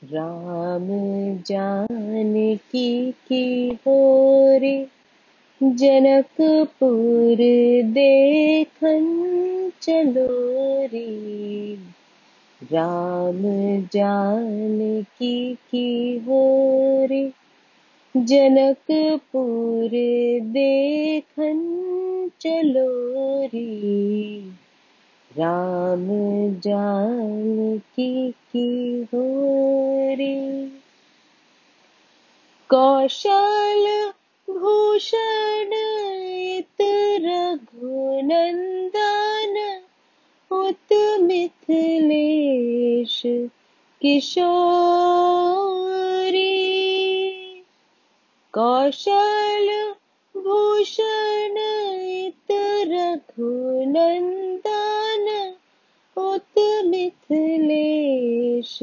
राम जानकी की होरे जनकपुर देखन चलो रे। राम जानकी की होरे जनकपुर देखन चलो रे। राम जानकी की होरे। कौशल भूषण इत रघुनंदन उत मिथिलेश किशोरी। कौशल भूषण इत रघुनंदन उत मिथिलेश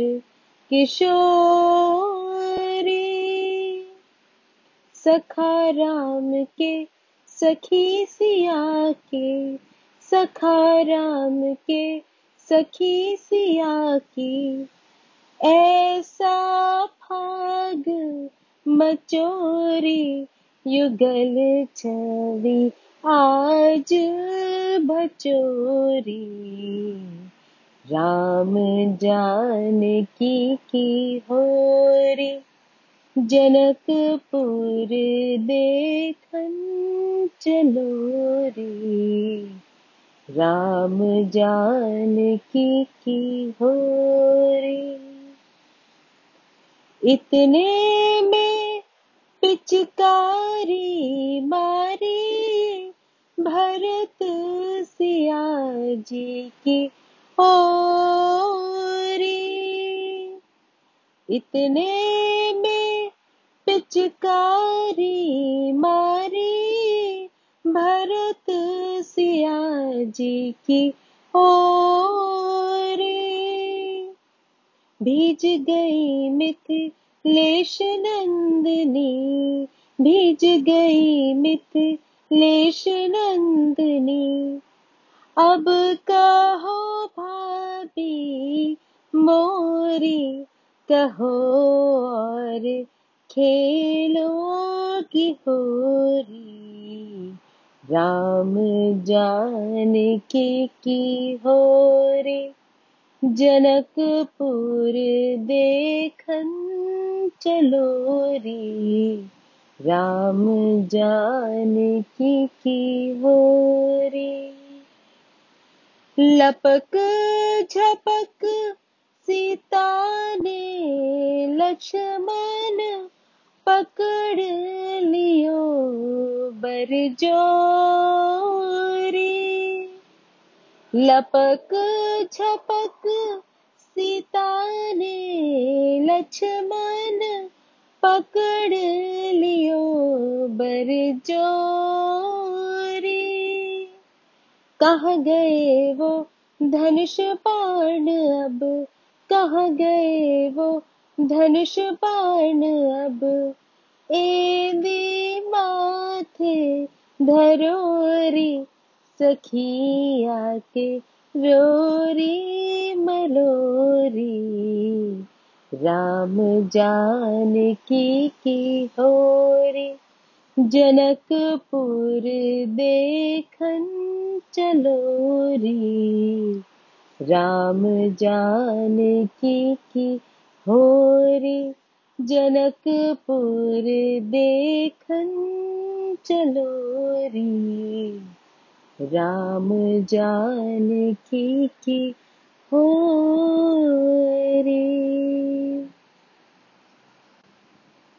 किशोरी। सखा राम के सखी सिया के, सखा राम के सखी सिया की, ऐसा फाग मचोरी युगल छवि आज भचोरी। राम जानकी की होरे जनकपुर देखन चलो रे। राम जानकी की होरे। इतने में पिचकारी मारी भरत सिया जी की होरी। इतने में पिचकारी मारी भरत सिया जी की होरी। भीज गई मिथिलेश नंदनी, भीज गई मिथिलेश नंदनी। अब कहो भाभी मोरी, कहो और खेलो की होरी। राम जानकी की होरे जनकपुर देखन चलो रे। राम जानकी की होरे। लपक झपक सीता ने लक्ष्मण पकड़ लियो बरजोरी। लपक झपक सीता ने लक्ष्मण पकड़ लियो बरजोरी। कहाँ गए वो धनुष बाण अब, कहाँ गए वो धनुष बाण अब। एंदी माथे धरोरी सखिया के रोरी मलोरी। राम जानकी की होरी जनकपुर देखन चलो रे। राम जानकी की होरी जनकपुर देखन चलो रे। राम जानकी की होरी।